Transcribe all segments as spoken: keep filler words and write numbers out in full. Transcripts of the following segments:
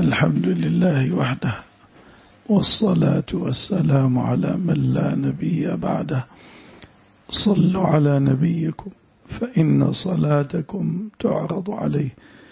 الحمد لله وحده، والصلاة والسلام على من لا نبي بعده. صلوا على نبيكم فإن صلاتكم تعرض عليه.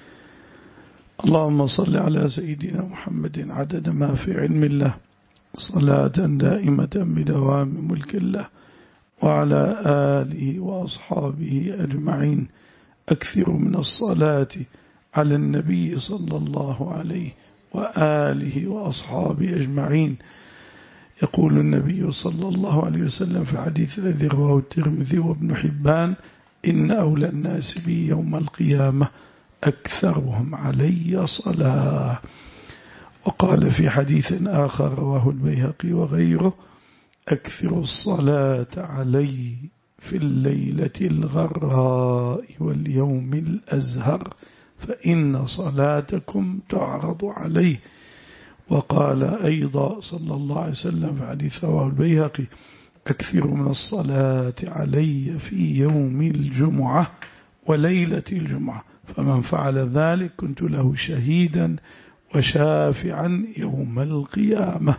اللهم صل على سيدنا محمد عدد ما في علم الله، صلاة دائمة بدوام ملك الله، وعلى آله وأصحابه أجمعين. أكثر من الصلاة على النبي صلى الله عليه وآله وأصحابه أجمعين. يقول النبي صلى الله عليه وسلم في حديث الذي رواه الترمذي وابن حبان: إن أولى الناس بي يوم القيامة أكثرهم علي صلاة. وقال في حديث آخر رواه البيهقي وغيره: أكثر الصلاة علي في الليلة الغراء واليوم الأزهر فإن صلاتكم تعرض عليه. وقال أيضا صلى الله عليه وسلم في حديث رواه البيهقي: أكثر من الصلاة علي في يوم الجمعة وليلة الجمعة، فمن فعل ذلك كنت له شهيدا وشافعا يوم القيامة.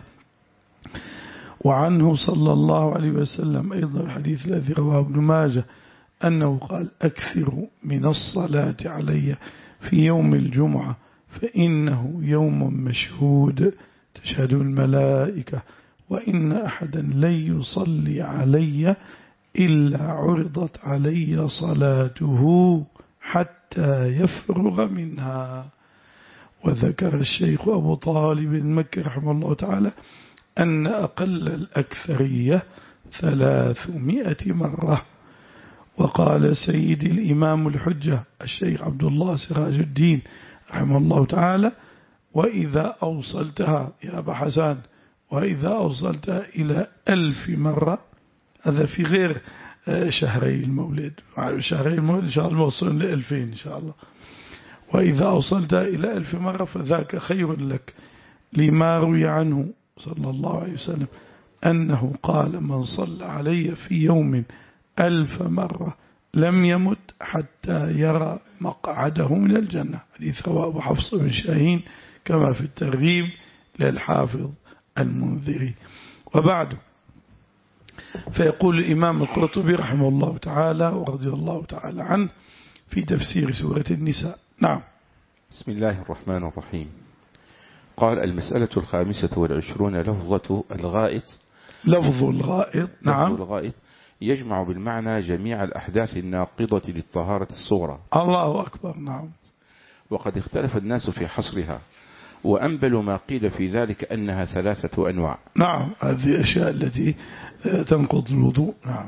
وعنه صلى الله عليه وسلم أيضا الحديث الذي رواه ابن ماجه أنه قال: أكثر من الصلاة علي في يوم الجمعة فإنه يوم مشهود تشهد الملائكة، وإن أحدا لن يصلي علي إلا عرضت علي صلاته حتى يفرغ منها. وذكر الشيخ أبو طالب المكي رحمه الله تعالى أن أقل الأكثرية ثلاثمائة مرة. وقال سيد الإمام الحجة الشيخ عبد الله سراج الدين رحمه الله تعالى: وإذا أوصلتها يا أبا حسن وإذا أوصلتها إلى ألف مرة، هذا في غير شهري المولد، شهري المولد إن شاء الله وصلنا لألفين إن شاء الله. وإذا أوصلتها إلى ألف مرة فذاك خير لك، لما روي عنه صلى الله عليه وسلم أنه قال: من صلى علي في يوم ألف مرة لم يمت حتى يرى مقعده من الجنة. حديث رواه أبو حفص بن شاهين كما في الترغيب للحافظ المنذري. وبعد، فيقول الإمام القرطبي رحمه الله تعالى ورضي الله تعالى عنه في تفسير سورة النساء: نعم. بسم الله الرحمن الرحيم. قال: المسألة الخامسة والعشرون لفظة الغائط. لفظ الغائط، نعم. لفظ الغائط يجمع بالمعنى جميع الأحداث الناقضة للطهارة الصغرى. الله أكبر، نعم. وقد اختلف الناس في حصرها، وأنبل ما قيل في ذلك أنها ثلاثة أنواع. نعم، هذه الأشياء التي تنقض الوضوء. نعم،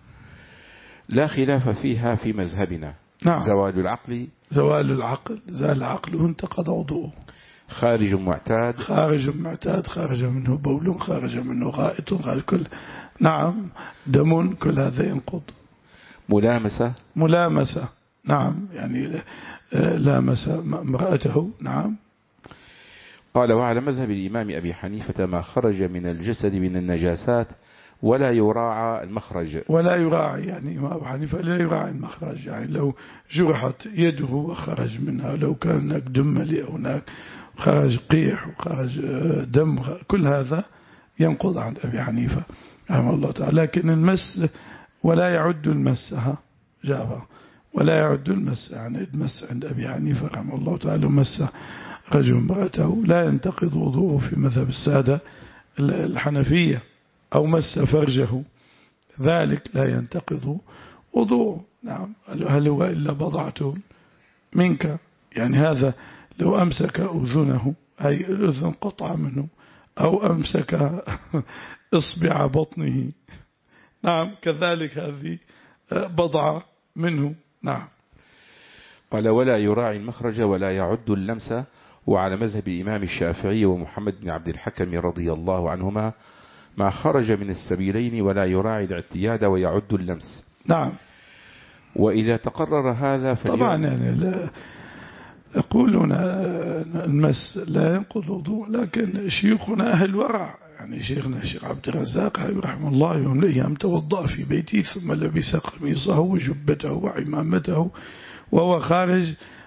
لا خلاف فيها في مذهبنا. نعم. زوال العقل. زوال العقل، زال عقله انتقض وضوءه. خارج معتاد. خارج معتاد، خارج منه بول، خارج منه غائط، خارج كل، نعم، دم، كل هذا ينقض. ملامسة. ملامسة، نعم، يعني لامس امرأته. نعم. قال: وعلى مذهب الإمام أبي حنيفة ما خرج من الجسد من النجاسات ولا يراعى المخرج. ولا يراعي، يعني إمام أبو حنيفة لا يراعي المخرج، يعني لو جرحت يده وخرج منها، لو كان هناك دم أو هناك خرج قيح وخرج دم، كل هذا ينقض عند أبي حنيفة رحمه الله تعالى. لكن المس ولا يعد المسها جابه، ولا يعد المس، يعني المس عند أبي حنيفة رحمه الله تعالى مس رجل امرأته لا ينتقض وضوءه في مذهب السادة الحنفية، أو مس فرجه ذلك لا ينتقض وضوءه. نعم. هل هو إلا بضعة منك؟ يعني هذا لو أمسك أذنه، أي الأذن قطع منه، أو أمسك إصبع بطنه، نعم، كذلك هذه بضعة منه. نعم. قال: ولا يراعي المخرج ولا يعد اللمس. وعلى مذهب الإمام الشافعي ومحمد بن عبد الحكم رضي الله عنهما ما خرج من السبيلين ولا يراعي الاعتياد ويعد اللمس. نعم. وإذا تقرر هذا طبعا يعني لا يقولون المس لا ينقض وضوء، لكن شيوخنا أهل ورع، يعني شيخنا الشيخ عبد الرزاق رحمه الله يوم الأيام توضأ في بيته ثم لبس قميصه وجبته وعمامته وهو خارج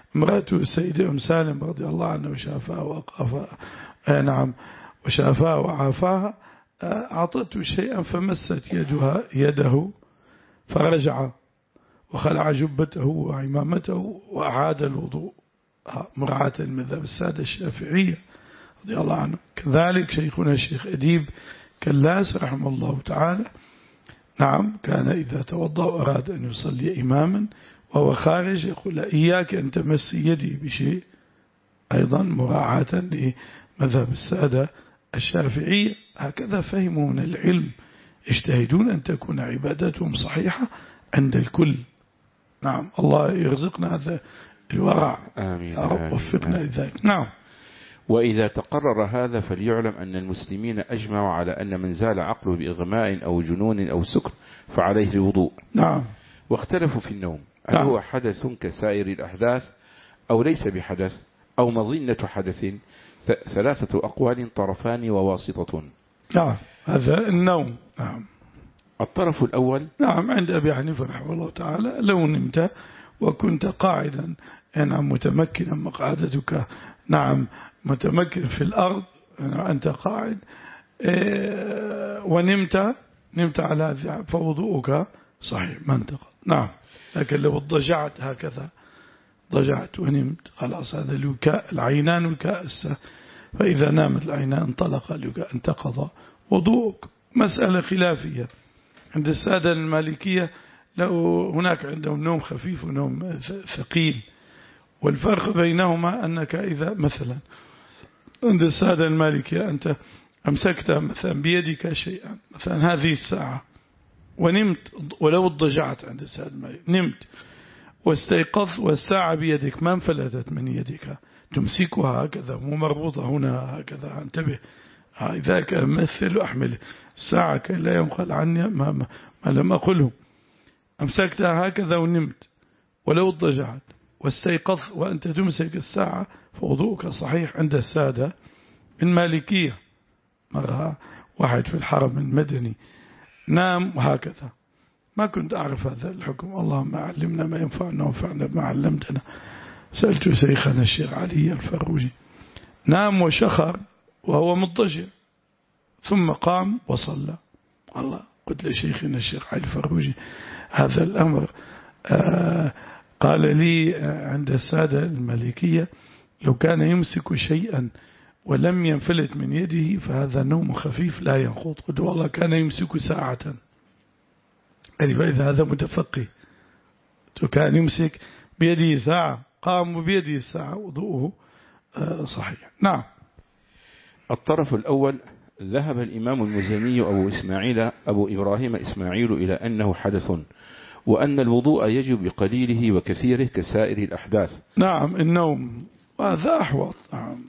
امرأته السيدة أم سالم رضي الله عنها وشافها وأقافها نعم وشافها وعافاها أعطته شيئا فمست يدها يده فرجع وخلع جبته وعمامته وأعاد الوضوء مراعاة المذهب السادة الشافعية رضي الله عنه. كذلك شيخنا الشيخ أديب كلاس رحمه الله تعالى نعم كان إذا توضأ وأراد أن يصلي إماما وهو خارج يقول إياك أن تمس يدي بشيء أيضا مراعاة لمذهب السادة الشافعية. هكذا فهموا من العلم يجتهدون أن تكون عبادتهم صحيحة عند الكل. نعم الله يرزقنا هذا الورع. آمين. يا رب وفقنا لذلك. نعم. وإذا تقرر هذا فليعلم أن المسلمين أجمعوا على أن من زال عقله بإغماء أو جنون أو سكر فعليه الوضوء. نعم. واختلفوا في النوم هل نعم. هو حدث كسائر الأحداث أو ليس بحدث أو مظنة حدث. ثلاثة أقوال طرفان وواسطة. نعم هذا النوم. نعم. الطرف الأول نعم عند أبي حنيفة رحمه الله تعالى لو نمت وكنت قاعدا نعم متمكنا مقعدتك نعم متمكن في الأرض أنت قاعد ونمت نمت على هذا فوضوءك صحيح ما انتقض. نعم. لكن لو ضجعت هكذا ضجعت ونمت خلاص هذا الوكاء العينان وكاء السه فإذا نامت العينان انطلق الوكاء انتقض وضوءك. مسألة خلافية عند السادة المالكية لو هناك عندهم نوم خفيف ونوم ثقيل والفرق بينهما أنك إذا مثلا عند السادة المالكية أنت أمسكت مثلا بيدك شيئا مثلا هذه الساعة ونمت ولو اضطجعت عند السادة المالكية نمت واستيقظ والساعة بيدك ما انفلتت من يدك تمسكها هكذا مو مربوطة هنا هكذا انتبه إذا كان مثل أحمل الساعة كي لا ينقل عني ما, ما, ما لم أقله. أمسكتها هكذا ونمت ولو اضطجعت واستيقظ وأنت تمسك الساعة فوضوءك صحيح عند السادة المالكية. مرة واحد في الحرم المدني نام وهكذا ما كنت أعرف هذا الحكم اللهم علمنا ما ينفعنا وانفعنا بما علمتنا. سألت شيخنا الشيخ علي الفروجي نام وشخر وهو مضطجع ثم قام وصلى. الله قلت لشيخنا الشيخ علي الفروجي هذا الأمر آه قال لي عند السادة المالكية لو كان يمسك شيئا ولم ينفلت من يده فهذا نوم خفيف لا ينقض. قلت والله كان يمسك ساعة فإذا هذا متفقه كان يمسك بيده ساعة قام بيده الساعة وضوءه صحيح. نعم. الطرف الأول ذهب الإمام المزني أبو إسماعيل أبو إبراهيم إسماعيل إلى أنه حدث وأن الوضوء يجب بقليله وكثيره كسائر الأحداث. نعم النوم وهذا أحوط. نعم.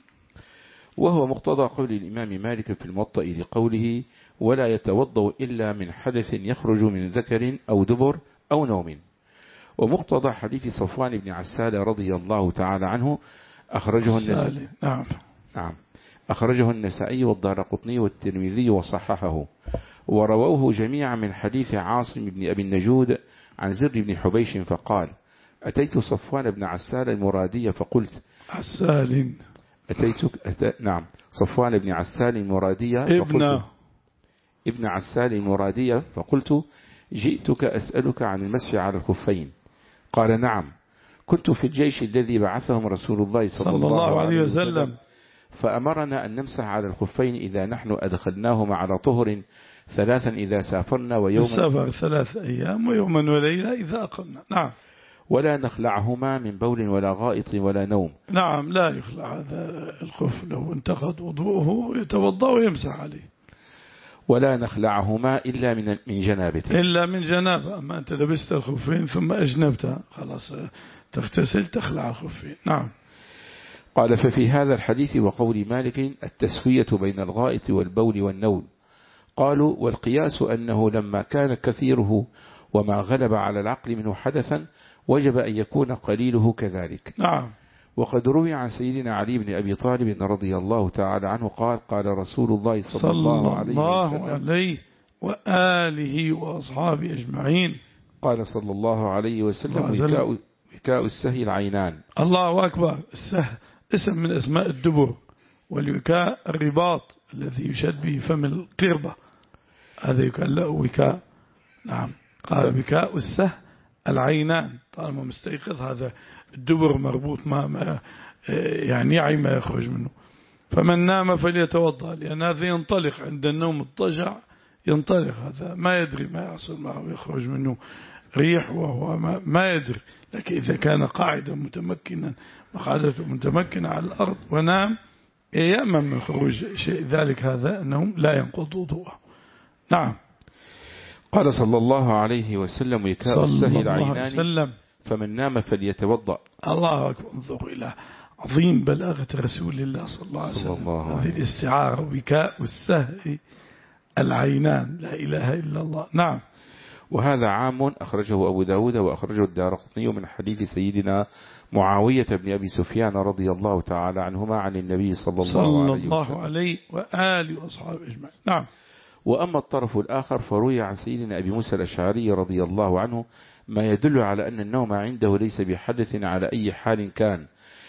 وهو مقتضى قول الإمام مالك في الموطأ لقوله ولا يتوضأ إلا من حدث يخرج من ذكر أو دبر أو نوم. ومقتضى حديث صفوان بن عسال رضي الله تعالى عنه أخرجه النسائي. نعم. نعم أخرجه النسائي والدارقطني والترمذي وصححه ورووه جميعا من حديث عاصم بن أبي النجود عن زر بن حبيش فقال أتيت صفوان بن عسال المرادية فقلت عسال أتيتك أت... نعم صفوان بن عسال المرادية ابن ابن عسال المرادية فقلت جئتك أسألك عن المسح على الخفين. قال نعم كنت في الجيش الذي بعثهم رسول الله صلى, صلى الله عليه وسلم فأمرنا أن نمسح على الخفين إذا نحن أدخلناهما على طهر ثلاثا إذا سافرنا ويوما السفر ثلاث أيام ويوما وليلة إذا أقمنا. نعم. ولا نخلعهما من بول ولا غائط ولا نوم. نعم لا يخلع هذا الخف لو انتقض وضوءه يتوضأ ويمسح عليه. ولا نخلعهما إلا من من جنابة إلا من جنابة. أما أنت لبست الخفين ثم أجنبتها خلاص تغتسل تخلع الخفين. نعم. قال ففي هذا الحديث وقول مالك التسوية بين الغائط والبول والنوم. قالوا والقياس أنه لما كان كثيره وما غلب على العقل منه حدثا وجب أن يكون قليله كذلك. نعم. وقد روي عن سيدنا علي بن أبي طالب رضي الله تعالى عنه قال قال رسول الله صلى, صلى الله عليه الله عليه وآله وأصحابه أجمعين قال صلى الله عليه وسلم وكاء, وكاء السهي العينان. الله أكبر. السه اسم من أسماء الدبر، والوكاء الرباط الذي يشد به فم القربة، هذا يقال له وكاء. نعم. قال وكاء السه العينان، طالما مستيقظ هذا الدبر مربوط ما, ما يعني يعي ما يخرج منه. فمن نام فليتوضأ، لأن هذا ينطلق عند النوم الضجع، ينطلق هذا ما يدري ما يحصل معه، يخرج منه ريح وهو ما, ما يدري. لكن إذا كان قاعدا متمكنا مقعدته متمكنة على الأرض ونام يأمن من خروج شيء، ذلك هذا أنه لا ينقض وضوءه. نعم. قال صلى الله عليه وسلم وكاء السهي العينان فمن نام فليتوضأ. الله أكبر. انظر إلى عظيم بلاغة رسول الله صلى الله عليه وسلم، هذه الاستعارة وكاء السهي العينان، لا إله إلا الله. نعم. وهذا عام أخرجه أبو داود وأخرجه الدارقطني من حديث سيدنا معاوية بن أبي سفيان رضي الله تعالى عنهما عن النبي صلى الله, صلى عليه, الله عليه وآله وأصحابه أجمعين. نعم. وأما الطرف الآخر فروي عن سيدنا أبي موسى الأشعري رضي الله عنه ما يدل على أن النوم عنده ليس بحدث على أي حال كان،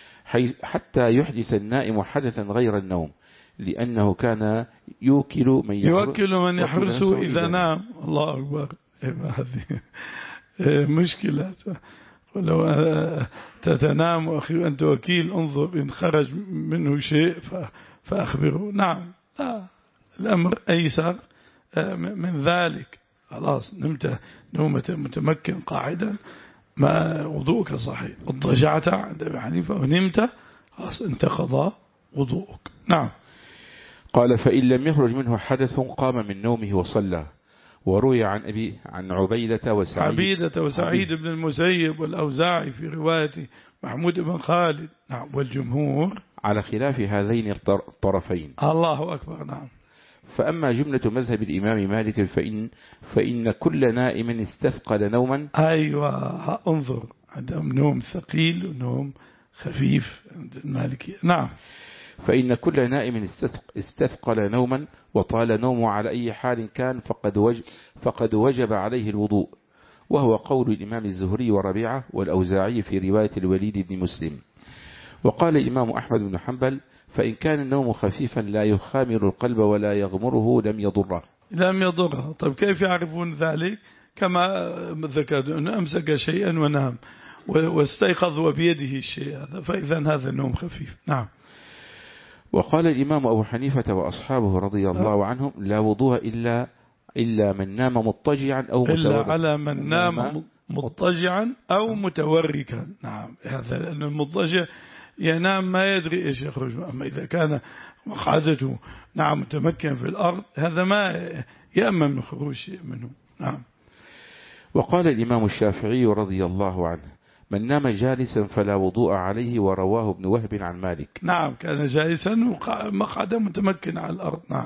حتى يحدث النائم حدثا غير النوم، لأنه كان يوكل من يوكل من يحرسه إذا نام. الله أكبر. هذه مشكلة. ولو تتنام أخي وأنت وكيل، انظر إن خرج منه شيء فأخبره. نعم. لا، الأمر أيسر من ذلك. خلاص نمت نومة متمكن قاعدا، ما وضوءك صحيح. اضطجعت عند أبي حنيفة ونمت، خلاص انتقض وضوءك. نعم. قال فإن لم يخرج منه حدث قام من نومه وصلى. وروي عن أبي عن عبيدة وسعيد عبيدة وسعيد بن المسيب والأوزاعي في رواية محمود بن خالد. نعم. والجمهور على خلاف هذين الطرفين. الله أكبر. نعم. فأما جملة مذهب الإمام مالك فإن, فإن كل نائم استثقل نوما. أيوة. انظر، عندهم نوم ثقيل ونوم خفيف عند المالكية. نعم. فإن كل نائم استثقل نوما وطال نومه على أي حال كان فقد وجب, فقد وجب عليه الوضوء، وهو قول الإمام الزهري وربيعة والأوزاعي في رواية الوليد بن مسلم. وقال الإمام أحمد بن حنبل فإن كان النوم خفيفا لا يخامر القلب ولا يغمره لم يضره. لم يضره. طيب كيف يعرفون ذلك؟ كما ذكرت أنه أمسك شيئا ونام واستيقظ وبيده الشيء هذا، فإذا هذا النوم خفيف. نعم. وقال الإمام أبو حنيفة وأصحابه رضي الله عنهم لا وضوء إلا إلا من نام مضطجعا أو متوركا. إلا على من نام مضطجعا أو متوركا. نعم. هذا لأن المضطجع ينام ما يدري إيش يخرج، أما إذا كان مقعدته نعم متمكن في الأرض هذا ما يأمن من خروج شيء منه. نعم. وقال الإمام الشافعي رضي الله عنه من نام جالسا فلا وضوء عليه، ورواه ابن وهب عن مالك. نعم. كان جالسا مقعدا متمكن على الأرض. نعم.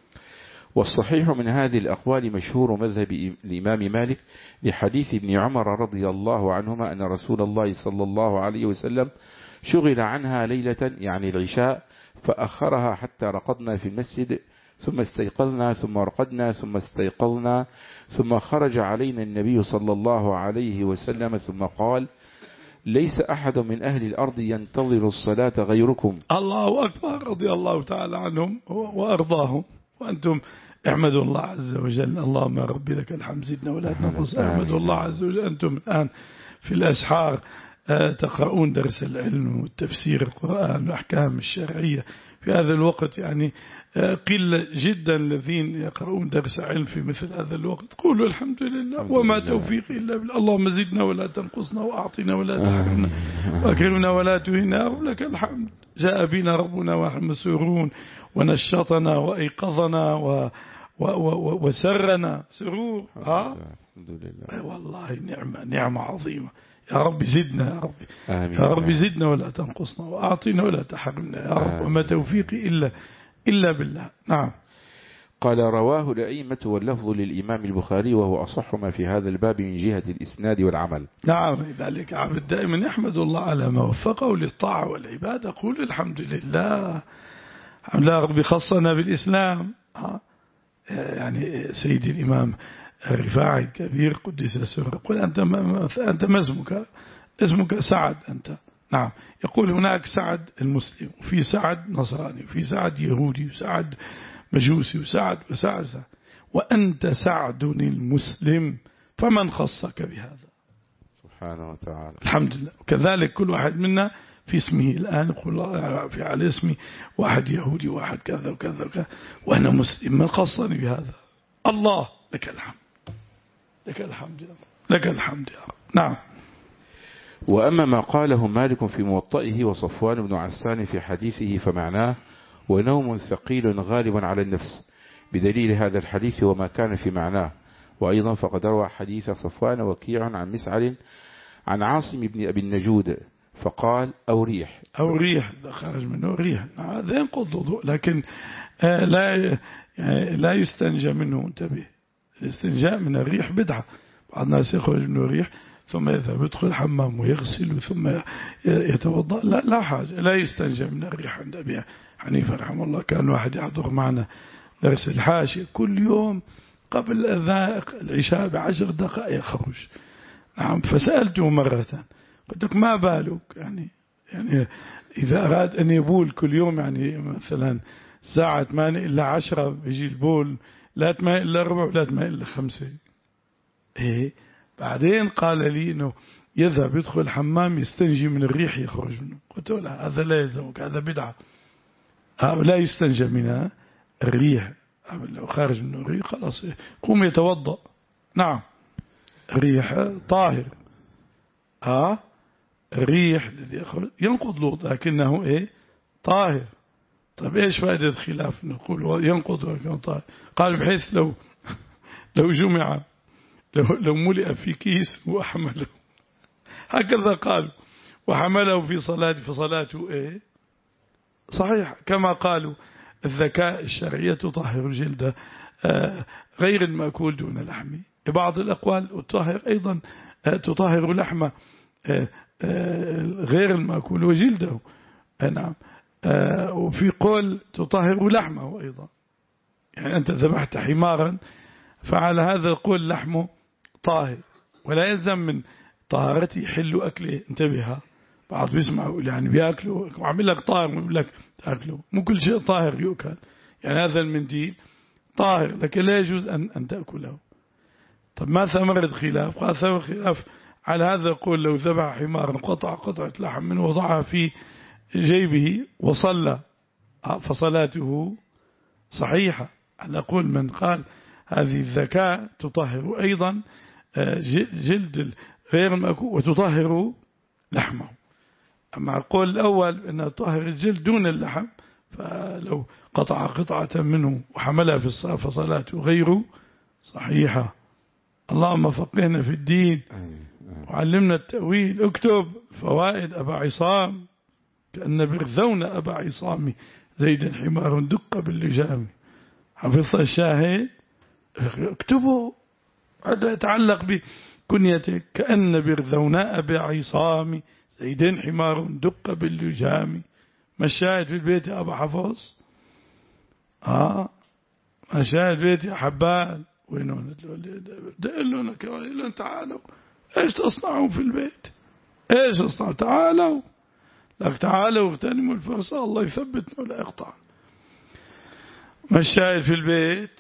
والصحيح من هذه الأقوال مشهور مذهب الإمام مالك لحديث ابن عمر رضي الله عنهما أن رسول الله صلى الله عليه وسلم شغل عنها ليلة يعني العشاء فأخرها حتى رقدنا في المسجد ثم استيقظنا ثم رقدنا ثم استيقظنا ثم خرج علينا النبي صلى الله عليه وسلم ثم قال ليس أحد من أهل الأرض ينتظر الصلاة غيركم. الله أكبر. رضي الله تعالى عنهم وأرضاهم. وأنتم احمدوا الله عز وجل. اللهم يا ربي لك الحمد زدنا ولا تنقص. احمدوا الله عز وجل. أنتم الآن في الأسحار تقرؤون درس العلم والتفسير القرآن والأحكام الشرعية. في هذا الوقت يعني قلة جدا الذين يقرؤون درس علم في مثل هذا الوقت. قولوا الحمد لله وما توفيقي إلا بالله. اللهم زدنا ولا تنقصنا وأعطنا ولا تحرمنا وأكرمنا ولا تهنا ولك الحمد. جاء بنا ربنا ونحن مسرورون ونشطنا وأيقظنا و و و وسرنا سرور. ها الحمد لله. والله نعمة نعمة عظيمة. يا رب زدنا يا رب. آمين. يا رب زدنا ولا تنقصنا وأعطنا ولا تحرمنا يا رب. وما توفيقي إلا إلا بالله. نعم. قال رواه الأئمة واللفظ للإمام البخاري وهو أصح ما في هذا الباب من جهة الإسناد والعمل. نعم. ذلك عبد دائما يحمد الله على ما وفقه للطاعة والعبادة. قول الحمد لله. الحمد لله ربي خصنا بالإسلام. يعني سيدي الإمام الرفاعي الكبير قدس سره قل أنت ما أنت ما اسمك؟ اسمك سعد أنت. نعم. يقول هناك سعد المسلم، وفي سعد نصراني، وفي سعد يهودي، وسعد مجوسي، وسعد وسعد, وسعد. وأنت سعد المسلم، فمن خصك بهذا؟ سبحانه وتعالى. الحمد لله. وكذلك كل واحد منا في اسمه الآن يقول في على اسمي واحد يهودي واحد كذا وكذا وكذا وأنا مسلم، من خصني بهذا؟ الله. لك الحمد، لك الحمد يا رب، لك الحمد يا رب. نعم. وأما ما قاله مالك في موطئه وصفوان بن عسان في حديثه فمعناه ونوم ثقيل غالب على النفس، بدليل هذا الحديث وما كان في معناه. وأيضا فقد روى حديث صفوان وكيع عن مسعر عن عاصم بن أبي النجود فقال أو ريح أو ريح خرج منه ريح، هذا ينقض وضوء، لكن لا لا يستنجى منه. انتبه، الاستنجاء من الريح بدعة. بعض الناس يخرج منه ريح ثم يذهب يدخل الحمام ويغسل ثم يتوضأ، لا لا حاجة، لا يستنجى من الريح. عند أبي حنيفة رحمه الله كان واحد يحضر معنا درس الحاشية كل يوم قبل العشاء بعشر دقائق يخرج. نعم. فسألته مرة قلت لك ما بالك يعني يعني إذا أراد أن يبول كل يوم، يعني مثلا ساعة ثمانية إلا عشرة يجي البول، لا ثمانية إلا ربع ولا ثمانية إلا خمسة. إيه بعدين قال لي إنه يذهب يدخل الحمام يستنجي من الريح يخرج منه. قلت له لا، هذا لا يلزمك، هذا بدعة. لا يستنجى من الريح، لو خارج منه الريح خلاص قوم يتوضأ. نعم. الريح طاهر. ها الريح الذي يخرج ينقض الوضوء لكنه ايه طاهر. طيب ايش فائدة الخلاف؟ نقول ينقض ولكنه طاهر. قال بحيث لو لو جمع لو, لو ملئ في كيس وحمله، هكذا قالوا، وحمله في صلاة فصلاته ايه صحيح. كما قالوا الذكاء الشرعية تطهر الجلد غير المأكول دون لحمه. بعض الأقوال تطهر أيضا تطهر لحمه غير المأكول وجلده. نعم. وفي قول تطهر لحمه أيضا، يعني أنت ذبحت حمارا فعلى هذا القول لحمه طاهر، ولا يلزم من طهارته يحل أكله. انتبه، بعض بيسمعوا يعني بيأكلوا وعمل لك طاهر ويقول لك تأكله، مو كل شيء طاهر يؤكل. يعني هذا المنديل طاهر لكن لا يجوز أن, أن تأكله. طب ما ثمرة خلاف؟ قال ثمرة خلاف على هذا القول لو ذبح حمارا قطع قطعة لحم منه وضعها في جيبه وصلى فصلاته صحيحة. على قول من قال هذه الذكاء تطهر أيضا جلد غير المأكول وتطهر لحمه. أما القول الأول أنها تطهر الجلد دون اللحم، فلو قطع قطعة منه وحملها في الصلاة فصلاته غير صحيحة. اللهم فقهنا في الدين وعلمنا التأويل. اكتب فوائد أبا عصام كأن برذون أبا عصام زيد حمار دق باللجام. حفظ الشاهد اكتبوا، هذا يتعلق بكنيتك. كأن برذون أبا عصام زيد حمار دق باللجام. ما الشاهد في البيت يا أبا حفظ؟ آه ما الشاهد في البيت يا حبال؟ وينون دقلونا كوالي تعالوا ايش تصنعون في البيت؟ ايش تصنعوا؟ تعالوا لك تعالوا اغتنموا الفرصة، الله يثبتنا ولا يقطع. ما الشاهد في البيت؟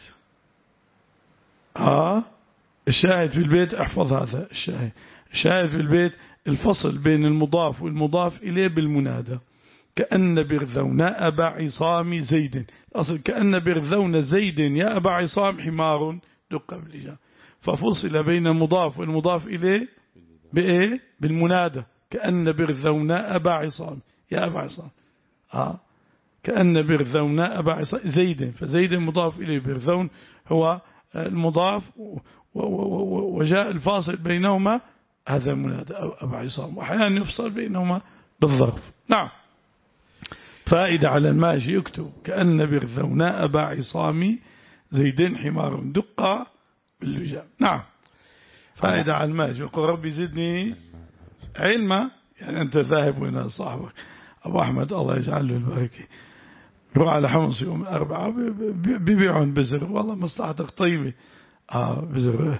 ها الشاهد في البيت احفظ هذا الشاهد. الشاهد في البيت الفصل بين المضاف والمضاف إليه بالمنادى. كأن برذون أبا عصام زيد، أصل كأن برذون زيد يا أبا عصام حمار دق باللجام، ففصل بين المضاف والمضاف إليه بإيه؟ بالمنادى. كأن برذون أبا عصام يا أبا عصام. آه. كأن برذون أبا عصام زيد، فزيد مضاف إليه، برذون هو المضاف، وجاء الفاصل بينهما هذا المنادى أبا عصام، وأحيانا يفصل بينهما بالظرف. نعم. فائدة على الماشي يكتب كأن برذون أبا عصام زيد حمار دق باللجام. نعم. فائدة على الماشي يقول ربي زدني علما. يعني أنت ذاهب وين صاحبك أبو أحمد الله يجعل له البركة، روح على حمص يوم الأربعاء بيبيعون بزر، والله مصلحتك طيبة. آه بزر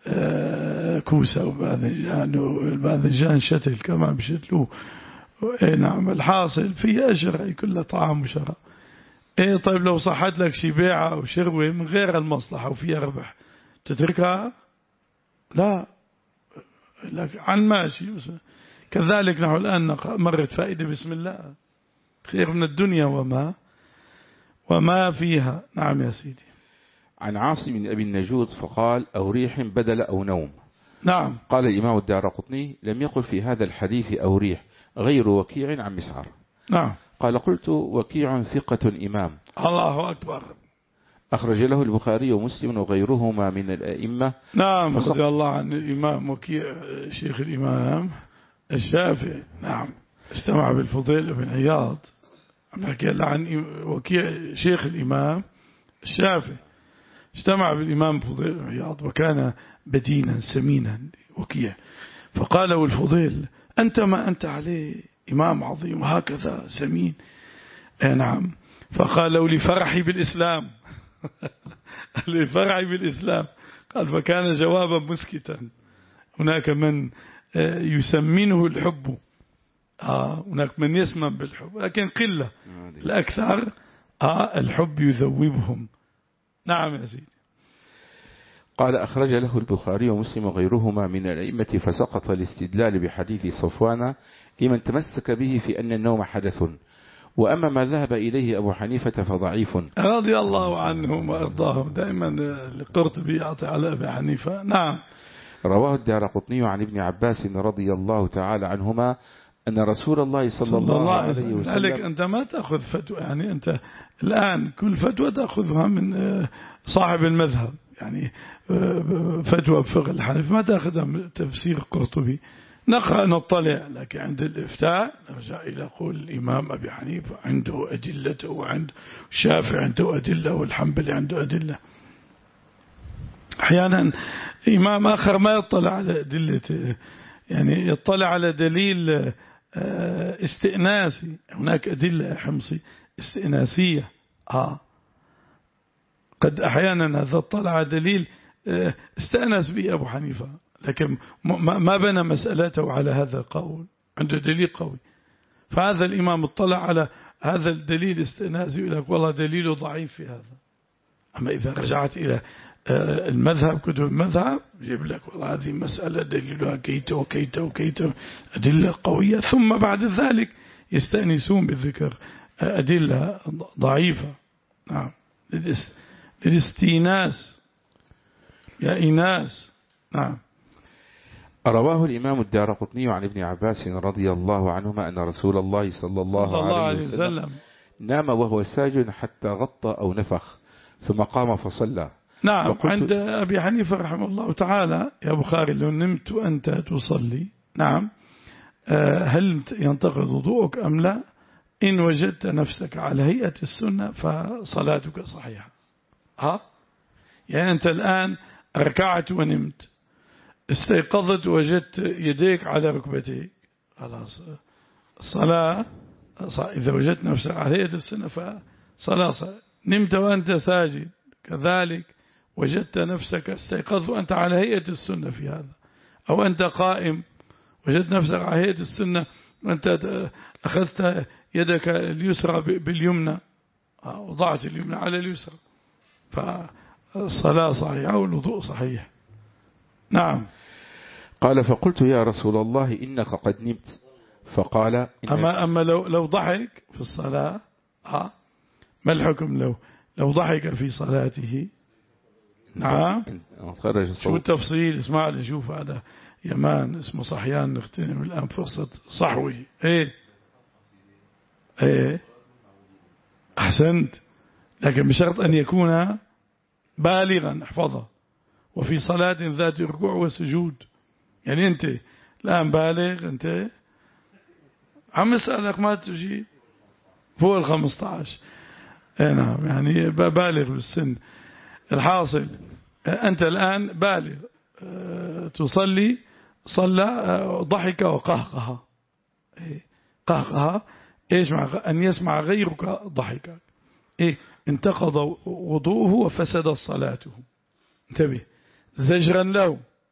كوسة وباذنجان والباذنجان شتل كما بشتلوه. اي نعم. الحاصل فيه أجر، أي كله طعام وشراب. ايه طيب لو صحت لك شي بيعة أو شروة من غير المصلحة وفيها ربح تتركها؟ لا، لك عن ماشي. كذلك نحن الآن مرت فائدة بسم الله خير من الدنيا وما وما فيها. نعم يا سيدي. عن عاصم بن أبي النجود فقال: أو ريح بدل أو نوم. نعم. قال الإمام الدارقطني: لم يقل في هذا الحديث أو ريح غير وكيع عن مسعر. نعم. قال: قلت: وكيع ثقة إمام. الله أكبر. أخرج له البخاري ومسلم وغيرهما من الأئمة. نعم. رضي الله عن الإمام وكيع شيخ الإمام الشافعي. نعم. اجتمع بالفضيل بن عياض. نحكي عن وكيع شيخ الإمام الشافعي، اجتمع بالإمام الفضيل بن عياض وكان بدينا سمينا وكيع، فقال له الفضيل: أنت ما أنت عليه إمام عظيم وهكذا سمين. نعم. فقال له: لفرحي بالإسلام. لفرحي بالإسلام. قال: فكان جوابا مسكتا. هناك من يسمنه الحب، آه هناك من يسمن بالحب، لكن قلة. الأكثر آه الحب يذوبهم. نعم يا سيدي. قال: أخرج له البخاري ومسلم وغيرهما من الأئمة، فسقط الاستدلال بحديث صفوان لمن تمسك به في أن النوم حدث، وأما ما ذهب إليه أبو حنيفة فضعيف. رضي الله عنهم وأرضاهم. دائما القرطبي يعطي على أبي حنيفة. نعم. رواه الدارقطني عن ابن عباس رضي الله تعالى عنهما أن رسول الله صلى, صلى الله عليه وسلم. لذلك أنت ما تأخذ فتوى، يعني أنت الآن كل فتوى تأخذها من صاحب المذهب، يعني فتوى بفقه الحنفي ما تأخذها من تفسير القرطبي. نقرأ نطلع، لكن عند الإفتاء نرجع إلى قول الإمام أبي حنيفة عنده أدلته، وعند الشافعي عنده أدلة، والحنبلي عنده أدلة. أحيانا إمام آخر ما يطلع على أدلة، يعني يطلع على دليل استئناسي. هناك أدلة حمصي استئناسية. آه قد أحيانا هذا اطلع على دليل استأنس به أبو حنيفة، لكن ما بنى مسألته على هذا القول، عنده دليل قوي. فهذا الإمام اطلع على هذا الدليل استئناسي يقول لك والله دليله ضعيف في هذا. أما إذا رجعت إلى المذهب، كتب المذهب، يجيب لك والله هذه مسألة دليلها كيت وكيت وكيت، أدلة قوية، ثم بعد ذلك يستأنسون بالذكر أدلة ضعيفة. نعم. للاستئناس يا إناس. نعم. رواه الإمام الدارقطني عن ابن عباس رضي الله عنهما أن رسول الله صلى الله, صلى الله عليه وسلم, وسلم نام وهو ساجد حتى غطى أو نفخ ثم قام فصلى. نعم. عند أبي حنيفة رحمه الله تعالى: يا بخاري لو نمت وأنت تصلي، نعم، هل ينتقض وضوءك أم لا؟ إن وجدت نفسك على هيئة السنة فصلاتك صحيحة. ها؟ يعني أنت الآن ركعت ونمت، استيقظت وجدت يديك على ركبتيك، خلاص الصلاة. إذا وجدت نفسك على هيئة السنة فصلاة صحيحة. نمت وأنت ساجد كذلك، وجدت نفسك استيقظت وأنت على هيئة السنة في هذا، أو أنت قائم وجدت نفسك على هيئة السنة وأنت أخذت يدك اليسرى باليمنى وضعت اليمنى على اليسرى، فالصلاة صحيحة والوضوء صحيح. نعم. قال: فقلت يا رسول الله إنك قد نمت. فقال: أما, أما لو, لو ضحك في الصلاة، ها ما الحكم لو لو ضحك في صلاته؟ نعم. شو التفصيل؟ اسمع لي، شوف هذا يمان اسمه صحيان، نغتنم الآن فرصة صحوي. ايه ايه أحسنت، لكن بشرط أن يكون بالغا احفظها، وفي صلاة ذات ركوع وسجود. يعني أنت الآن بالغ، أنت عم اسألك ما تجي فوق الخمسة عشر. نعم، يعني بالغ بالسن. الحاصل أنت الآن بالغ، تصلي، صلى، ضحك وقهقها. قهقها إيش مع أن يسمع غيرك ضحكك؟ إيه؟ انتقض وضوءه وفسدت صلاته. انتبه، زجرا له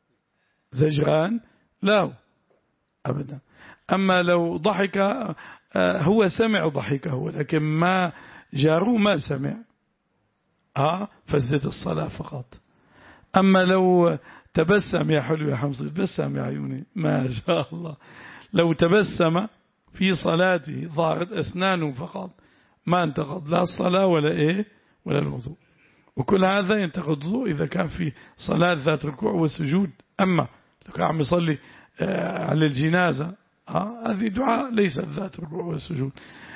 زجران لا أبدا. أما لو ضحك هو سمع ضحكه ولكن ما جاره ما سمع آه فزت الصلاة فقط. أما لو تبسم يا حلو يا حمصي تبسم يا عيوني ما شاء الله، لو تبسم في صلاته ظهرت أسنانه فقط ما انتقض لا الصلاة ولا إيه ولا الوضوء. وكل هذا ينتقض الوضوء إذا كان في صلاة ذات ركوع وسجود. أما لو كان عم يصلي على الجنازة ها هذه دعاء ليست ذات ركوع وسجود.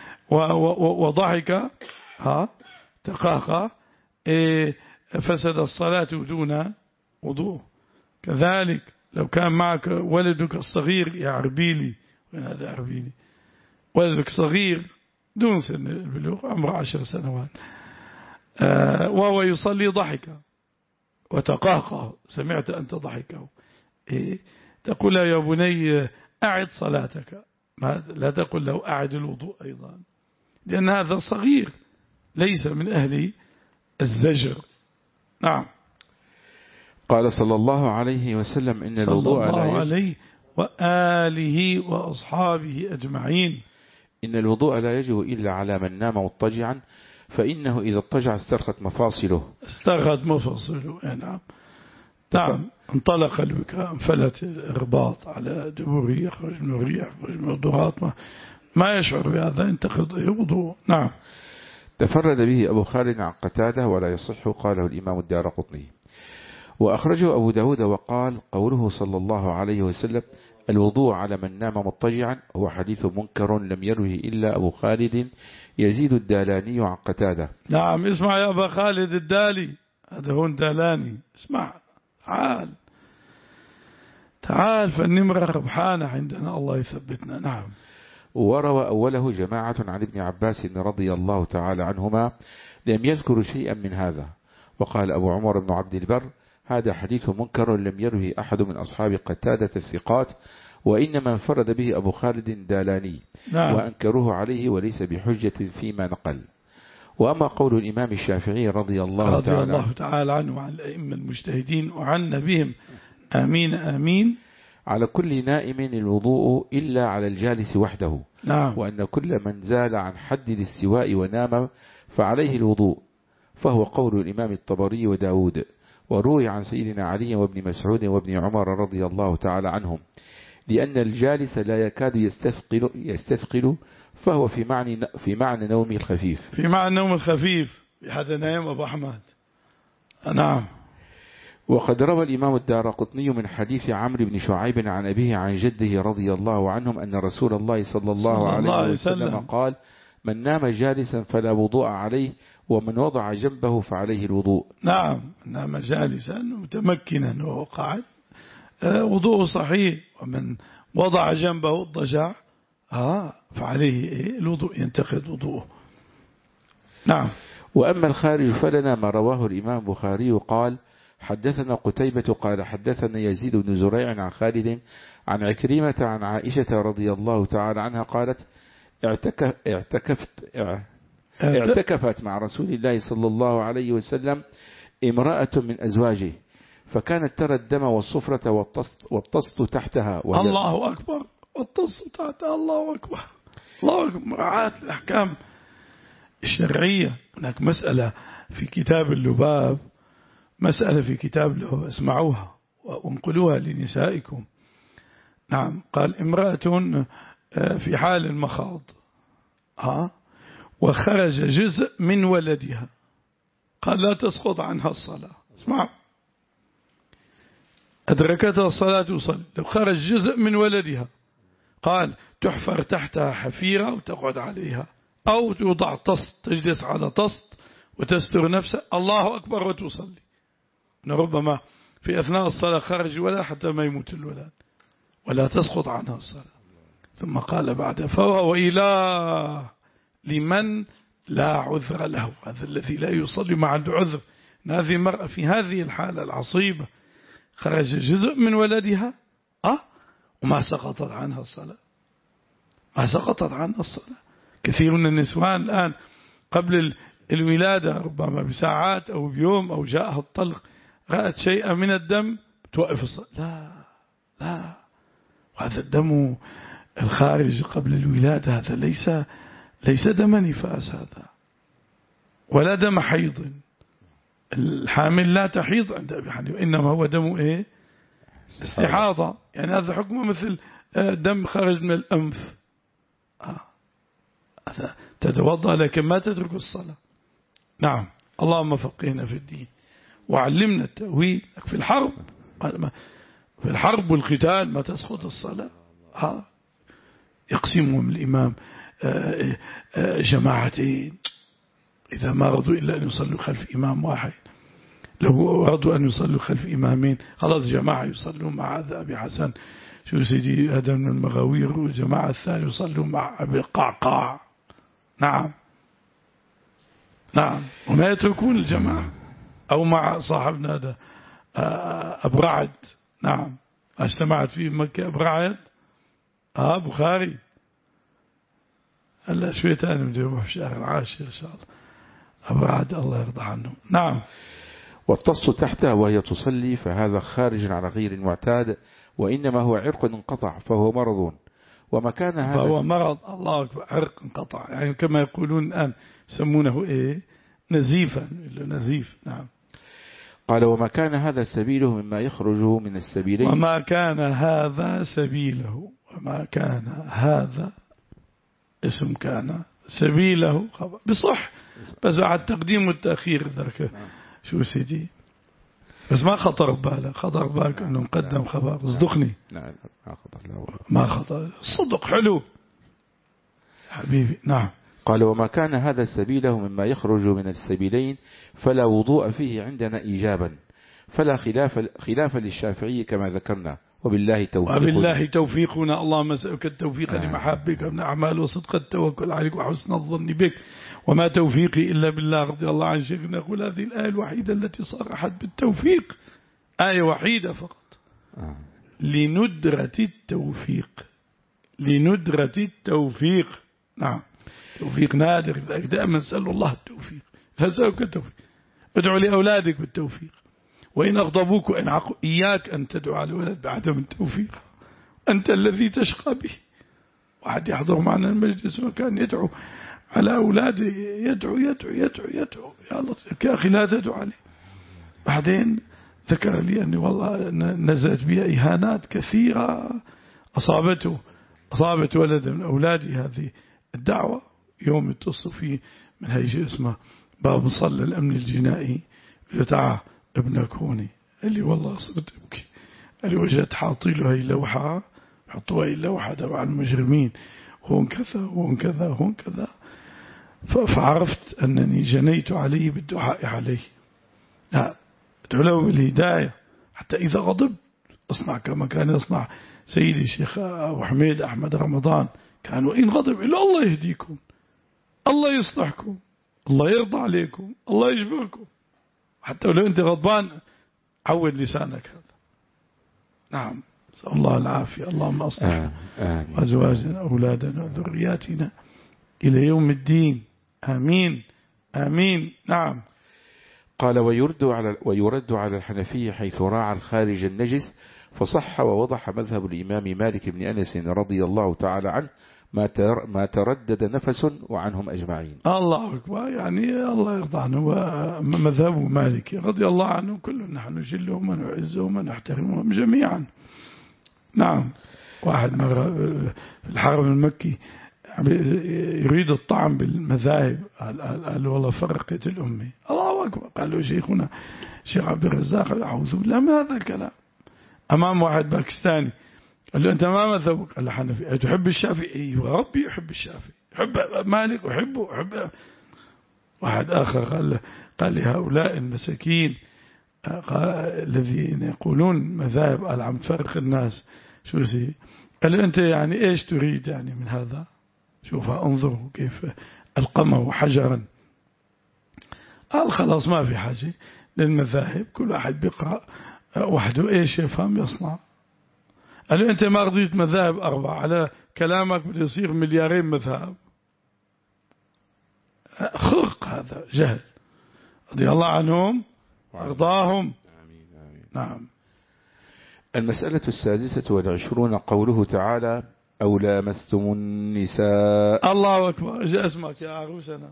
وضحك ها تقاقى فسد الصلاة دون وضوء. كذلك لو كان معك ولدك الصغير يا عربيلي، وين هذا عربيلي؟ ولدك صغير دون سن البلوغ عمره عشر سنوات آه وهو يصلي ضحك وتقاقى، سمعت أنت ضحكه إيه؟ تقول له يا بني أعد صلاتك، لا تقول له أعد الوضوء أيضا، لأن هذا صغير ليس من أهل الزجر. نعم. قال صلى الله عليه وسلم إن الوضوء صلى الله لا عليه وآله وأصحابه أجمعين إن الوضوء لا يجب إلا على من نام مضطجعا، فإنه إذا اضطجع استرخت مفاصله استرخت مفاصله. نعم نعم. انطلق الوكاء انفلت الرباط على دبره، يخرج من الريح يخرج من الضغط، ما, ما يشعر بهذا ينتقض وضوء. نعم. تفرد به أبو خالد عن قتادة ولا يصح، قاله الإمام الدارقطني. وأخرجه أبو داود وقال قوله صلى الله عليه وسلم الوضوء على من نام مضطجعا هو حديث منكر لم يروه إلا أبو خالد يزيد الدالاني عن قتادة. نعم. اسمع يا أبا خالد الدالي، هذا هو الدالاني، اسمع تعال تعال فالنمرة ربحانة عندنا الله يثبتنا. نعم. وروى أوله جماعة عن ابن عباس رضي الله تعالى عنهما لم يذكروا شيئا من هذا. وقال أبو عمر بن عبد البر هذا حديث منكر لم يروه أحد من أصحاب قتادة الثقات، وإنما انفرد به أبو خالد دالاني. نعم. وأنكروه عليه وليس بحجة فيما نقل. وأما قول الإمام الشافعي رضي الله رضي تعالى الله تعالى عنه وعن الأئمة المجتهدين وعنا بهم آمين آمين على كل نائم الوضوء إلا على الجالس وحده. نعم. وأن كل من زال عن حد الاستواء ونام فعليه الوضوء، فهو قول الإمام الطبري وداود. وروي عن سيدنا علي وابن مسعود وابن عمر رضي الله تعالى عنهم لأن الجالس لا يكاد يستثقل, يستثقل فهو في معنى, في معنى نومه الخفيف. في معنى نوم الخفيف بحد نايم أبو أحمد. نعم. وقد روى الإمام الدارقطني من حديث عمرو بن شعيب عن أبيه عن جده رضي الله عنهم أن رسول الله صلى الله عليه وسلم قال من نام جالسا فلا وضوء عليه ومن وضع جنبه فعليه الوضوء. نعم. نام جالسا متمكنا وهو قاعد وضوء صحيح، ومن وضع جنبه الضجع آه فعليه إيه الوضوء ينتقد وضوءه. نعم. وأما الخارج فلنا ما رواه الإمام بخاري قال حدثنا قتيبة قال حدثنا يزيد بن زريع عن خالد عن عكرمة عن عائشة رضي الله تعالى عنها قالت اعتكف اعتكفت اعتكفت مع رسول الله صلى الله عليه وسلم امرأة من أزواجه فكانت ترى الدم والصفرة والطست, والطست تحتها. الله أكبر. والطست تحتها. الله أكبر. الله أكبر. مراعاة الأحكام الشرعية. هناك مسألة في كتاب اللباب، مسألة في كتاب اللباب اسمعوها وانقلوها لنسائكم. نعم. قال امرأة في حال المخاض ها وخرج جزء من ولدها، قال لا تسقط عنها الصلاة. اسمع، أدركتها الصلاة تصلي، لو خرج جزء من ولدها قال تحفر تحتها حفيرة وتقعد عليها، أو توضع طست تجلس على طست وتستر نفسها الله أكبر وتصلي. ربما في أثناء الصلاة خرج ولد حتى ما يموت الولد ولا تسقط عنها الصلاة. ثم قال بعد فهو إله لمن لا عذر له، هذا الذي لا يصلي مع العذر. هذه المرأة في هذه الحالة العصيبة خرج جزء من ولدها أه وما سقطت عنها الصلاة، ما سقطت عنها الصلاة. كثير من النسوان الآن قبل الولادة ربما بساعات أو بيوم أو جاءها الطلق رأت شيئا من الدم توقف الصلاة. لا لا، وهذا الدم الخارج قبل الولادة هذا ليس ليس دم نفاس هذا ولا دم حيض. الحامل لا تحيض عند أبي حنيفة، إنما هو دم إيه؟ استحاضة. يعني هذا حكمه مثل دم خارج من الأنف. آه. هذا تتوضأ لكن ما تترك الصلاة. نعم. اللهم فقهنا في الدين وعلمنا التأويل. في الحرب في الحرب والقتال ما تسقط الصلاة. آه. يقسمهم الإمام جماعتين، إذا ما رضوا إلا أن يصلوا خلف إمام واحد، لو رضوا أن يصلوا خلف إمامين خلاص جماعة يصلوا مع هذا أبي حسن شو سيدي هذا من المغاوير، وجماعة الثاني يصلوا مع أبي القعقاع. نعم نعم. وما يتركون الجماعة. أو مع صاحبنا هذا أبو رعد. نعم. اجتمعت في مكة أبو رعد. آه بخاري. هلا شوية ثاني مجيبه في شهر العاشر إن شاء الله. أبو رعد الله يرضى عنه. نعم. والتص تحته وهي تصلي فهذا خارج عن غير المعتاد، وإنما هو عرق انقطع فهو مرض. ومكان هذا فهو مرض. الله أكبر. عرق انقطع يعني كما يقولون الآن يسمونه إيه نزيفا. نزيف. نعم. قال وما كان هذا سبيله مما يخرج من السبيلين. وما كان هذا سبيله. وما كان هذا اسم كان سبيله خبر بصح بس بعد تقديم والتأخير ذاك شو سيدي بس ما خطر ببالك. خطر بالك انه مقدم خبر. اصدقني. لا ما خطر لا ما خطر. الصدق حلو حبيبي. نعم. قال وما كان هذا سبيله مما يخرج من السبيلين فلا وضوء فيه عندنا إيجابا، فلا خلاف خلاف للشافعي كما ذكرنا. وبالله توفيق وبالله توفيقنا. اللهم اسألك التوفيق آه. لمحبك من أعمال وصدق التوكل عليك وحسن الظن بك، وما توفيقي إلا بالله. رضي الله عن شيخنا يقول هذه الآية الوحيدة التي صرحت بالتوفيق، آية وحيدة فقط آه. لندرة التوفيق. لندرة التوفيق. نعم. توفيق نادر. دائما سأل الله التوفيق. أسألك التوفيق. ادعو لأولادك بالتوفيق، وإن أغضبوك وإن عقوا إياك أن تدعو على الولد بعدم التوفيق، أنت الذي تشقى به. واحد يحضر معنا المجلس وكان يدعو على أولاده، يدعو يدعو يدعو يدعو يا الله يا أخي لا تدعو عليه. بعدين ذكر لي أني والله نزلت بي إهانات كثيرة أصابته أصابت ولد من أولادي هذه الدعوة. يوم يتصل فيه من هيجي اسمه باب مصلى الأمن الجنائي، تعال ابنك هوني. قال لي والله صرت ابكي. قال لي وجدت حاطي له هاي اللوحة، حطوا هاي اللوحة تبع المجرمين، هون كذا هون كذا هون كذا. فعرفت أنني جنيت عليه بالدعاء عليه. لا ادعو له بالهداية حتى إذا غضب اصنع كما كان يصنع سيدي الشيخ أبو حميد أحمد رمضان. كانوا إن غضب إلا الله يهديكم، الله يصلحكم، الله يرضى عليكم، الله يجبركم. حتى لو أنت غضبان عود لسانك هذا. نعم. نسأل الله العافية. اللهم أصلح أزواجنا أولادنا وذرياتنا إلى يوم الدين. آمين آمين. نعم. قال ويرد على ويرد على الحنفية حيث راعى الخارج النجس، فصح ووضح مذهب الإمام مالك بن أنس رضي الله تعالى عنه ما ما تردد نفس وعنهم أجمعين. الله أكبر. يعني الله يرضى عنه. ومذهب مالك رضي الله عنه كل نحن نجلهم ونعزهم ونحترمهم جميعا. نعم. واحد مرة في الحرم المكي يريد الطعن بالمذاهب، قال والله فرقت الأمة. الله أكبر. قال له شيخنا شيخ عبد الرزاق أعوذ بالله من هذا الكلام أمام واحد باكستاني. قال له أنت ما مذهبك؟ قال له حنفي. تحب الشافعي؟ أيوة ربي يحب الشافعي، يحب مالك ويحبه يحب. واحد آخر قال له قال لي هؤلاء المساكين الذين يقولون مذاهب قال عم تفرق الناس شو سي. قال له أنت يعني إيش تريد يعني من هذا؟ شوف انظروا كيف ألقمه حجرا. قال خلاص ما في حاجة للمذاهب، كل واحد بيقرأ وحده ايش يفهم يصنع. قال له أنت ما رضيت مذاهب أربعة، على كلامك بده يصير مليارين مذهب. خرق هذا جهل. رضي الله عنهم وارضاهم. نعم. المسألة السادسة والعشرون قوله تعالى أو لامستم النساء. الله أكبر، جاء اسمك يا عروسنا.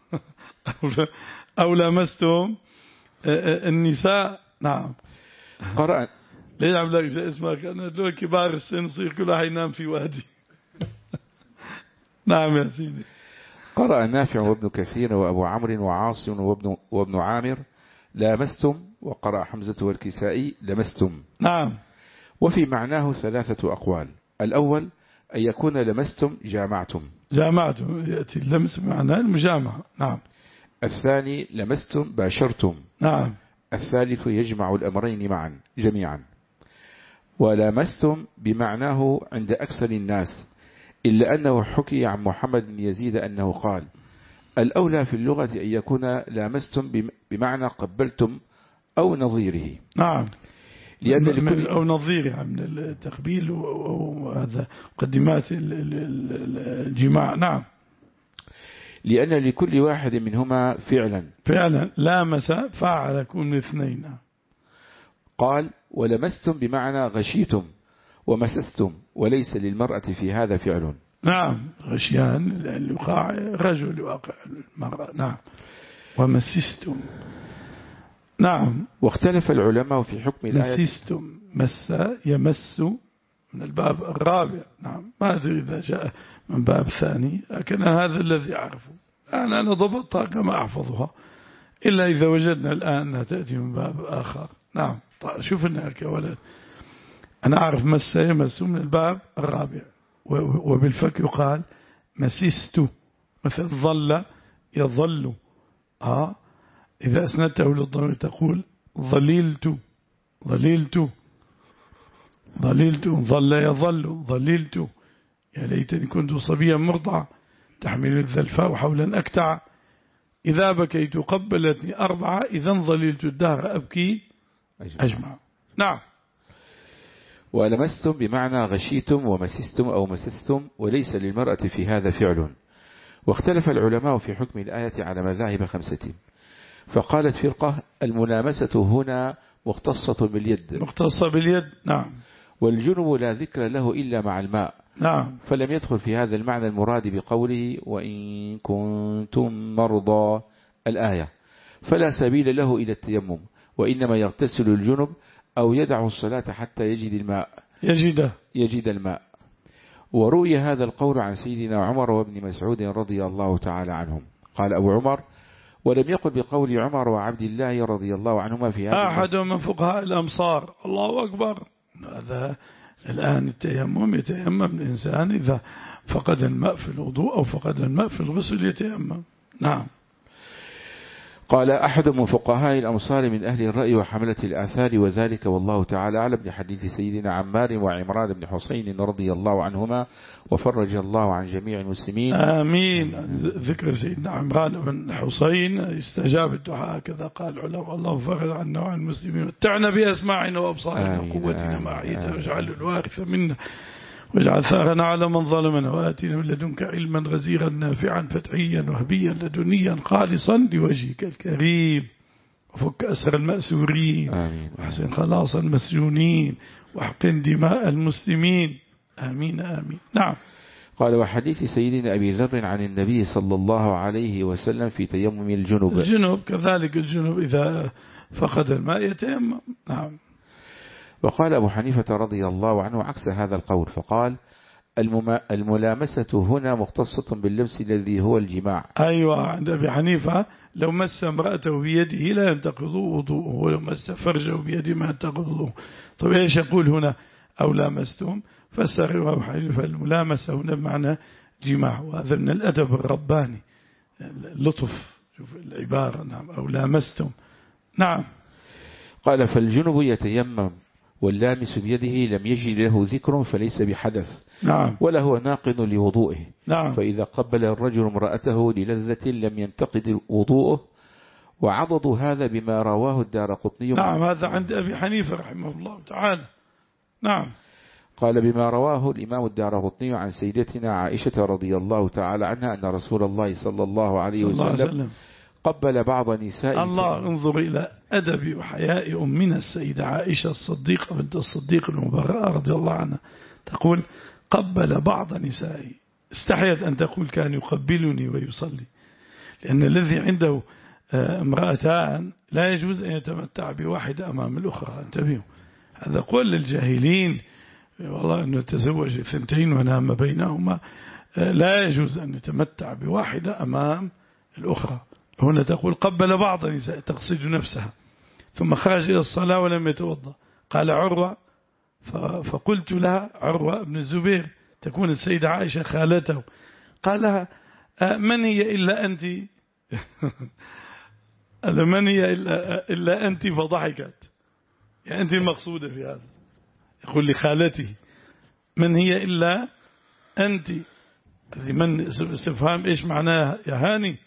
أو لامستم النساء. نعم. قرأ ليه عم لك جاء اسمك؟ أنا دول كبار السن يصير كل واحد ينام في وادي. نعم يا سيدي. قرأ نافع وابن كثير وأبو عمرو وعاصم وابن, وابن عامر لامستم، وقرأ حمزة والكسائي لمستم. نعم. وفي معناه ثلاثة أقوال. الأول أن يكون لمستم جامعتم. جامعتم يأتي اللمس معناه المجامعة. نعم. الثاني لمستم باشرتم. نعم. الثالث يجمع الأمرين معا جميعا. ولمستم بمعناه عند أكثر الناس، إلا أنه حكي عن محمد بن يزيد أنه قال الأولى في اللغة أن يكون لامستم بمعنى قبلتم أو نظيره. نعم. لأن لكل أو نظيره من التقبيل وهذا مقدمات الجماع. نعم. لأن لكل واحد منهما فعلا. فعلا لامس فاعل يكون من اثنين. قال ولمستم بمعنى غشيتم ومسستم، وليس للمرأة في هذا فعل. نعم. غشيان يقع رجل يوقع المرأة. نعم. ومسستم. نعم. واختلف العلماء في حكم الآية. مسستم مس يمس من الباب الرابع. نعم. ما أدري إذا جاء من باب ثاني، لكن هذا الذي أعرفه. أنا أنا ضبطتها كما أحفظها، إلا إذا وجدنا الآن أنها تأتي من باب آخر. نعم. طيب شوف إنك يا ولد، أنا أعرف مس يمس من الباب الرابع، وبالفك يقال مسست، مثل ظل يظل. آه إذا أسندته للضمير تقول ظللت ظللت ظللت، ظل يظل ظللت. يا ليتني كنت صبيا مرضعا تحمل الذلفاء حولا أكتع، إذا بكيت قبلتني أربعة، إذا ظللت الدهر أبكي أجمع. نعم. ولمستم بمعنى غشيتم ومسستم أو مسستم، وليس للمرأة في هذا فعل. واختلف العلماء في حكم الآية على مذاهب خمسة، فقالت فرقة الملامسة هنا مختصة باليد. مختصة باليد. نعم. والجنب لا ذكر له إلا مع الماء. نعم. فلم يدخل في هذا المعنى المراد بقوله وإن كنتم مرضى الآية، فلا سبيل له إلى التيمم، وإنما يغتسل الجنب أو يدع الصلاة حتى يجد الماء يجد يجد الماء. وروي هذا القول عن سيدنا عمر وابن مسعود رضي الله تعالى عنهم. قال أبو عمر ولم يقل بقول عمر وعبد الله رضي الله عنهما في هذا أحد من فقهاء الأمصار. الله أكبر. هذا الآن التيمم يتيمم الإنسان إذا فقد الماء في الوضوء أو فقد الماء في الغسل يتيمم. نعم. قال أحد من فقهاء الأمصار من أهل الرأي وحملة الآثار، وذلك والله تعالى على ابن حديث سيدنا عمار وعمران بن حسين رضي الله عنهما، وفرج الله عن جميع المسلمين. آمين. ذكر سيدنا عمران بن حسين يستجاب الدعاء كذا قال العلماء. الله فرج عنا وعن المسلمين، متعنا بأسماعنا وأبصارنا وقوتنا ما أحييتنا، واجعل الوارث منا واجعل ثارنا على من ظلمنا، وآتنا من لدنك علما غزيرا نافعا فتحيا وهبيا لدنيا خالصا لوجهك الكريم، وفك أسر المأسورين، وحسن خلاص المسجونين، واحقن دماء المسلمين. آمين آمين. نعم. قال وحديث سيدنا أبي ذر عن النبي صلى الله عليه وسلم في تيمم الجنوب. الجنوب كذلك، الجنوب إذا فقد الماء يتيمم. نعم. وقال أبو حنيفة رضي الله عنه عكس هذا القول، فقال الملامسة هنا مختصة باللبس الذي هو الجماع. أيوة. عند أبي حنيفة لو مس امرأته بيده لا ينتقض وضوءه، ولو مس فرجه بيده ما ينتقض وضوءه. طيب إيش يقول هنا أو لامستم؟ فسر أبو حنيفة الملامسة هنا بمعنى جماع، وهذا من الأدب الرباني اللطف. شوف العبارة. نعم. أو لامستم. نعم. قال فالجنب يتيمم، واللامس بيده لم يجد له ذكر فليس بحدث. نعم. ولا هو ناقض لوضوئه. نعم. فإذا قبل الرجل امرأته للذة لم ينتقد وضوءه، وعضد هذا بما رواه الدارقطني. نعم. هذا عند أبي حنيفة رحمه الله تعالى. نعم. قال بما رواه الإمام الدارقطني عن سيدتنا عائشة رضي الله تعالى عنها أن رسول الله صلى الله عليه وسلم قبل بعض نساء الله. انظر إلى أدب وحياء أمنا السيدة عائشة الصديقة بنت الصديق المبرأة رضي الله عنها، تقول قبل بعض نسائي، استحيت أن تقول كان يقبلني ويصلي، لأن الذي عنده امرأتان لا يجوز أن يتمتع بواحدة أمام الأخرى. انتبهوا، هذا قول للجاهلين، والله أنه تزوج ثنتين ونام بينهما، لا يجوز أن يتمتع بواحدة أمام الأخرى. هنا تقول قبل بعض النساء، تقصد نفسها، ثم خرج إلى الصلاة ولم يتوضأ. قال عروة، فقلت لها، عروة بن الزبير تكون السيدة عائشة خالته، قال لها من هي إلا أنت هذا من هي إلا, إلا أنت، فضحكت، يعني أنت المقصودة في هذا. يقول لخالته من هي إلا أنت، هذه من استفهام، إيش معناها يا هاني؟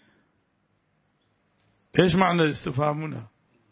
إيش معنى الاستفهام هنا؟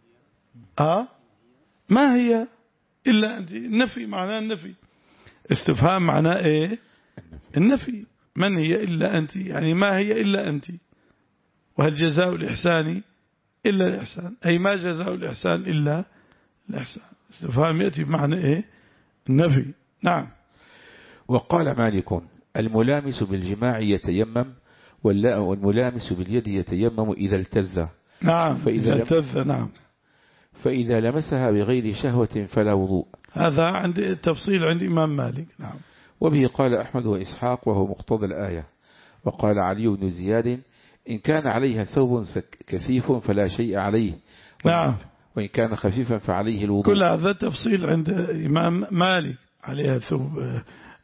آه ما هي إلا أنت، النفي معناه النفي، استفهام معناه إيه؟ النفي. من هي إلا أنت، يعني ما هي إلا أنت، وهل جزاء الإحسان إلا الإحسان، أي ما جزاء الإحسان إلا الإحسان. استفهام يأتي بمعنى إيه؟ النفي. نعم. وقال مالك الملامس بالجماع يتيمم، والملامس باليد يتيمم إذا التز. نعم، فإذا إذا التز. نعم. فإذا لمسها بغير شهوة فلا وضوء. هذا عند التفصيل عند إمام مالك. نعم. وبه قال أحمد وإسحاق، وهو مقتضى الآية. وقال علي بن زياد إن كان عليها ثوب كثيف فلا شيء عليه، نعم، وإن كان خفيفا فعليه الوضوء. كل هذا تفصيل عند إمام مالك. عليها ثوب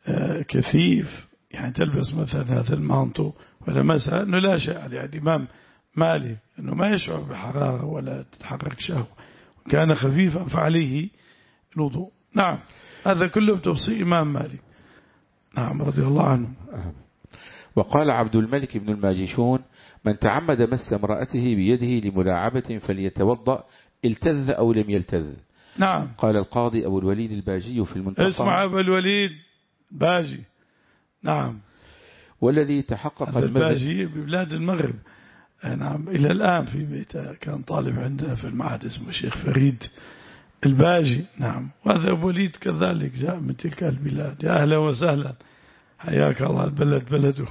كثيف، يعني تلبس مثلا هذا المانطو ولمسها أنه لا شيء عليه، يعني إمام مالك أنه ما يشعر بحرارة ولا تتحرك شهوة، كان خفيفا فعليه الوضوء. نعم، هذا كله بتفصيل إمام مالك. نعم رضي الله عنه. وقال عبد الملك بن الماجشون من تعمد مس امرأته بيده لملاعبة فليتوضأ التذ أو لم يلتذ. نعم. قال القاضي أبو الوليد الباجي في المنتقى، اسمع أبو الوليد باجي. نعم. والذي تحقق الباجي ببلاد المغرب. نعم، إلى الآن في بيته، كان طالب عندنا في المعهد اسمه الشيخ فريد الباجي. نعم. وهذا أبو الوليد كذلك جاء من تلك البلاد. يا أهلا وسهلا، حياك الله، البلد بلده.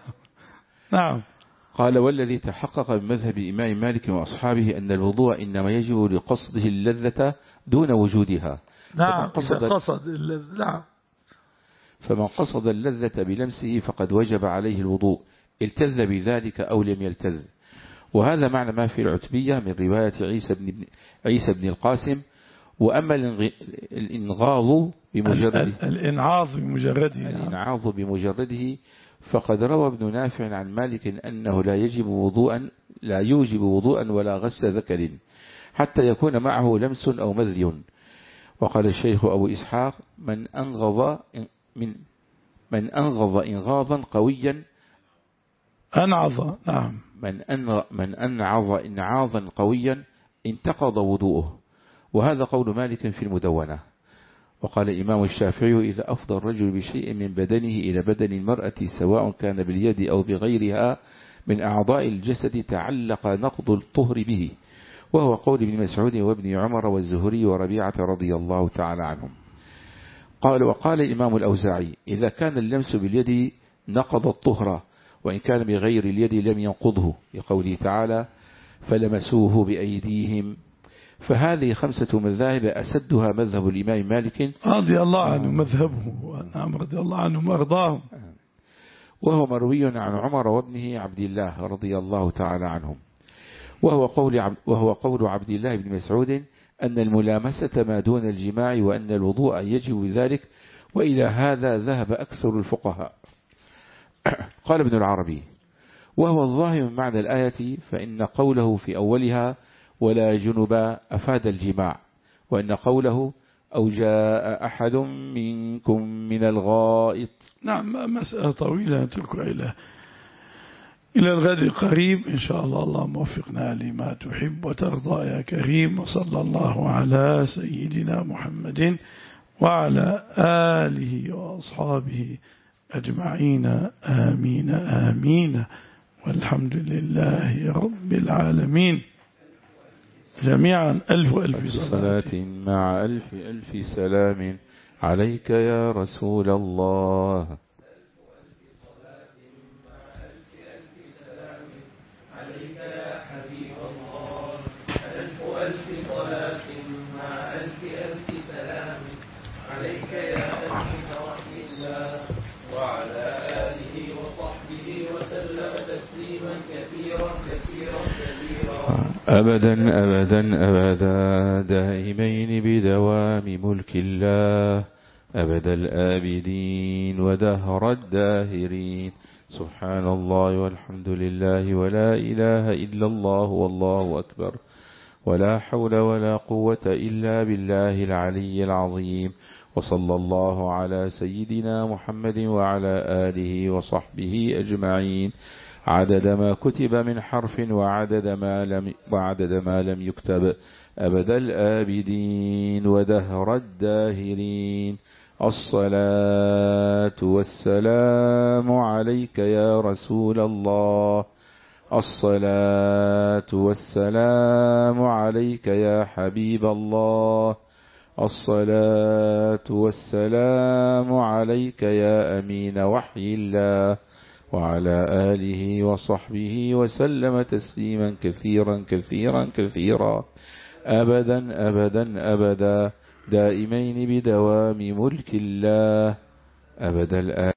نعم. قال والذي تحقق بمذهب إمام مالك وأصحابه أن الوضوء إنما يجب لقصده اللذة دون وجودها. نعم، قصد, قصد اللذة. نعم. فمن قصد اللذة بلمسه فقد وجب عليه الوضوء، التذ بذلك أو لم يلتذ. وهذا معنى ما في العتبية من رواية عيسى بن, عيسى بن القاسم. وأما الإنغاض بمجرده الإنعاض بمجرده الإنعاض بمجرده فقد روى ابن نافع عن مالك أنه لا يجب وضوءا لا يوجب وضوءا ولا غسل ذكر حتى يكون معه لمس أو مذي. وقال الشيخ أبو إسحاق من أنغض من من أنغض إنغاضا قويا أنعض. نعم. من أن من أنعض إنعاضا قويا انتقض وضوءه، وهذا قول مالك في المدونة. وقال الإمام الشافعي إذا أفضى الرجل بشيء من بدنه إلى بدن المرأة سواء كان باليد أو بغيرها من أعضاء الجسد تعلق نقض الطهر به، وهو قول ابن مسعود وابن عمر والزهري وربيعة رضي الله تعالى عنهم. قال وقال الإمام الأوزاعي إذا كان اللمس باليد نقض الطهر، وإن كان بغير اليد لم ينقضه، لقوله تعالى فلمسوه بأيديهم. فهذه خمسة مذاهب أسدها مذهب الإمام مالك رضي الله عنه، مذهبه. نعم رضي الله عنه وأرضاهم. وهو مروي عن عمر وابنه عبد الله رضي الله تعالى عنهم. وهو قول عبد وهو قول عبد الله بن مسعود أن الملامسة ما دون الجماع وأن الوضوء يجب ذلك، وإلى هذا ذهب أكثر الفقهاء. قال ابن العربي وهو الظاهر من معنى الآية فإن قوله في أولها ولا جنب أفاد الجماع، وإن قوله أو جاء أحد منكم من الغائط. نعم، مسألة طويلة نتركها إلى إلى الغد قريب إن شاء الله. الله موفقنا لما تحب وترضى يا كريم. وصلى الله على سيدنا محمد وعلى آله وأصحابه أجمعين. آمين آمين. والحمد لله رب العالمين. جميعا ألف ألف صلاة مع ألف ألف سلام عليك يا رسول الله. عليك يا حبيب الله. ألف ألف صلاة مع ألف ألف سلام عليك يا أمين وحي الله وعلى آله وصحبه وسلم تسليما كثيرا كثيرا كثيرا. أبدا أبدا أبدا دائمين بدوام ملك الله أبد الآبدين ودهر الداهرين. سبحان الله والحمد لله ولا إله إلا الله والله أكبر ولا حول ولا قوة إلا بالله العلي العظيم. وصلى الله على سيدنا محمد وعلى آله وصحبه أجمعين عدد ما كتب من حرف وعدد ما لم, وعدد ما لم يكتب أبد الآبدين ودهر الداهرين. الصلاة والسلام عليك يا رسول الله. الصلاة والسلام عليك يا حبيب الله. الصلاة والسلام عليك يا أمين وحي الله وعلى آله وصحبه وسلم تسليما كثيرا كثيرا كثيرا. أبدا أبدا أبدا دائمين بدوام ملك الله أبد الآن.